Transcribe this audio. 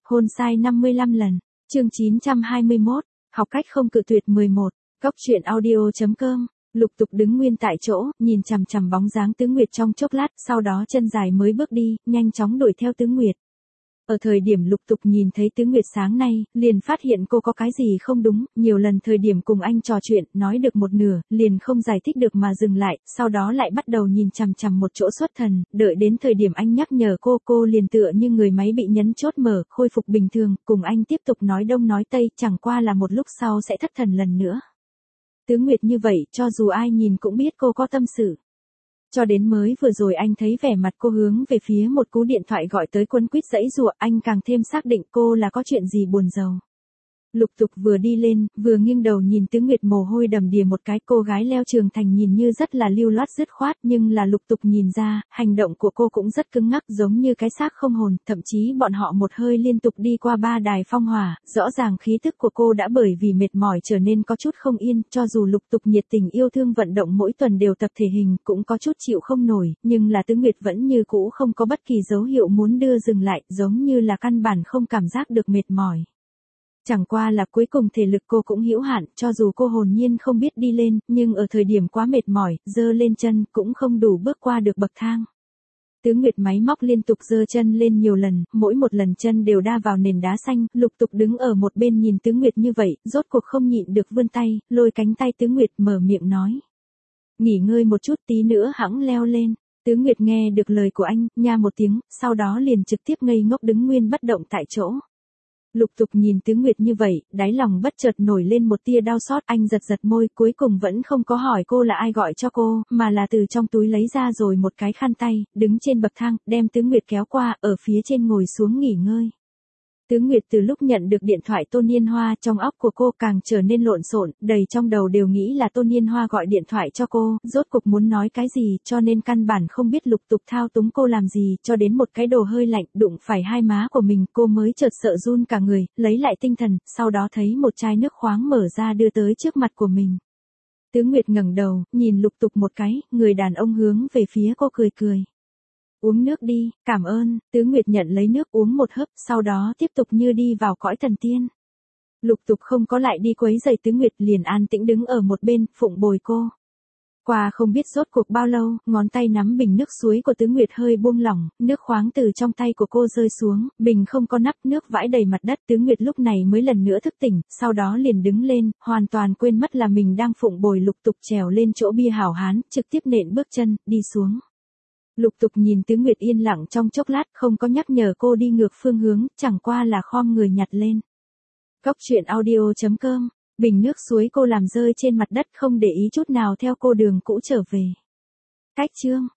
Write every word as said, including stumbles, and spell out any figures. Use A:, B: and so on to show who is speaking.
A: Hôn sai năm mươi lăm lần. Chương chín trăm hai mươi mốt. Học cách không cự tuyệt mười một. Cốc truyện audio chấm com. Lục Tục đứng nguyên tại chỗ, nhìn chằm chằm bóng dáng Tứ Nguyệt trong chốc lát, sau đó chân dài mới bước đi, nhanh chóng đuổi theo Tứ Nguyệt. Ở thời điểm Lục Tục nhìn thấy Tứ Nguyệt sáng nay, liền phát hiện cô có cái gì không đúng, nhiều lần thời điểm cùng anh trò chuyện, nói được một nửa, liền không giải thích được mà dừng lại, sau đó lại bắt đầu nhìn chằm chằm một chỗ xuất thần, đợi đến thời điểm anh nhắc nhở cô, cô liền tựa như người máy bị nhấn chốt mở, khôi phục bình thường, cùng anh tiếp tục nói đông nói tây, chẳng qua là một lúc sau sẽ thất thần lần nữa. Tứ Nguyệt như vậy, cho dù ai nhìn cũng biết cô có tâm sự. Cho đến mới vừa rồi anh thấy vẻ mặt cô hướng về phía một cú điện thoại gọi tới quấn quýt giãy giụa, anh càng thêm xác định cô là có chuyện gì buồn rầu. Lục Tục vừa đi lên, vừa nghiêng đầu nhìn Tứ Nguyệt mồ hôi đầm đìa một cái, cô gái leo trường thành nhìn như rất là lưu loát dứt khoát, nhưng là Lục Tục nhìn ra, hành động của cô cũng rất cứng ngắc giống như cái xác không hồn, thậm chí bọn họ một hơi liên tục đi qua ba đài phong hỏa, rõ ràng khí thức của cô đã bởi vì mệt mỏi trở nên có chút không yên, cho dù Lục Tục nhiệt tình yêu thương vận động mỗi tuần đều tập thể hình, cũng có chút chịu không nổi, nhưng là Tứ Nguyệt vẫn như cũ không có bất kỳ dấu hiệu muốn đưa dừng lại, giống như là căn bản không cảm giác được mệt mỏi. Chẳng qua là cuối cùng thể lực cô cũng hữu hạn, cho dù cô hồn nhiên không biết đi lên, nhưng ở thời điểm quá mệt mỏi, giơ lên chân cũng không đủ bước qua được bậc thang. Tứ Nguyệt máy móc liên tục giơ chân lên nhiều lần, mỗi một lần chân đều đa vào nền đá xanh, Lục Tục đứng ở một bên nhìn Tứ Nguyệt như vậy, rốt cuộc không nhịn được vươn tay, lôi cánh tay Tứ Nguyệt mở miệng nói. Nghỉ ngơi một chút tí nữa hẵng leo lên. Tứ Nguyệt nghe được lời của anh, nha một tiếng, sau đó liền trực tiếp ngây ngốc đứng nguyên bất động tại chỗ. Lục Tục nhìn Tứ Nguyệt như vậy, đáy lòng bất chợt nổi lên một tia đau xót, anh giật giật môi, cuối cùng vẫn không có hỏi cô là ai gọi cho cô, mà là từ trong túi lấy ra rồi một cái khăn tay, đứng trên bậc thang, đem Tứ Nguyệt kéo qua, ở phía trên ngồi xuống nghỉ ngơi. Tứ Nguyệt từ lúc nhận được điện thoại Tôn Niên Hoa, trong óc của cô càng trở nên lộn xộn, đầy trong đầu đều nghĩ là Tôn Niên Hoa gọi điện thoại cho cô, rốt cuộc muốn nói cái gì, cho nên căn bản không biết Lục Tục thao túng cô làm gì, cho đến một cái đồ hơi lạnh đụng phải hai má của mình, cô mới chợt sợ run cả người, lấy lại tinh thần, sau đó thấy một chai nước khoáng mở ra đưa tới trước mặt của mình. Tứ Nguyệt ngẩng đầu, nhìn Lục Tục một cái, người đàn ông hướng về phía cô cười cười. Uống nước đi, cảm ơn. Tứ Nguyệt nhận lấy nước uống một hớp, sau đó tiếp tục như đi vào cõi thần tiên. Lục Tục không có lại đi quấy rầy Tứ Nguyệt, liền an tĩnh đứng ở một bên, phụng bồi cô. Qua không biết rốt cuộc bao lâu, ngón tay nắm bình nước suối của Tứ Nguyệt hơi buông lỏng, nước khoáng từ trong tay của cô rơi xuống, bình không có nắp, nước vãi đầy mặt đất. Tứ Nguyệt lúc này mới lần nữa thức tỉnh, sau đó liền đứng lên, hoàn toàn quên mất là mình đang phụng bồi Lục Tục trèo lên chỗ bia hảo hán, trực tiếp nện bước chân, đi xuống. Lục Tục nhìn Tứ Nguyệt yên lặng trong chốc lát, không có nhắc nhở cô đi ngược phương hướng, chẳng qua là khom người nhặt lên. Cốc truyện audio chấm com. Bình nước suối cô làm rơi trên mặt đất, không để ý chút nào theo cô đường cũ trở về. Cách chương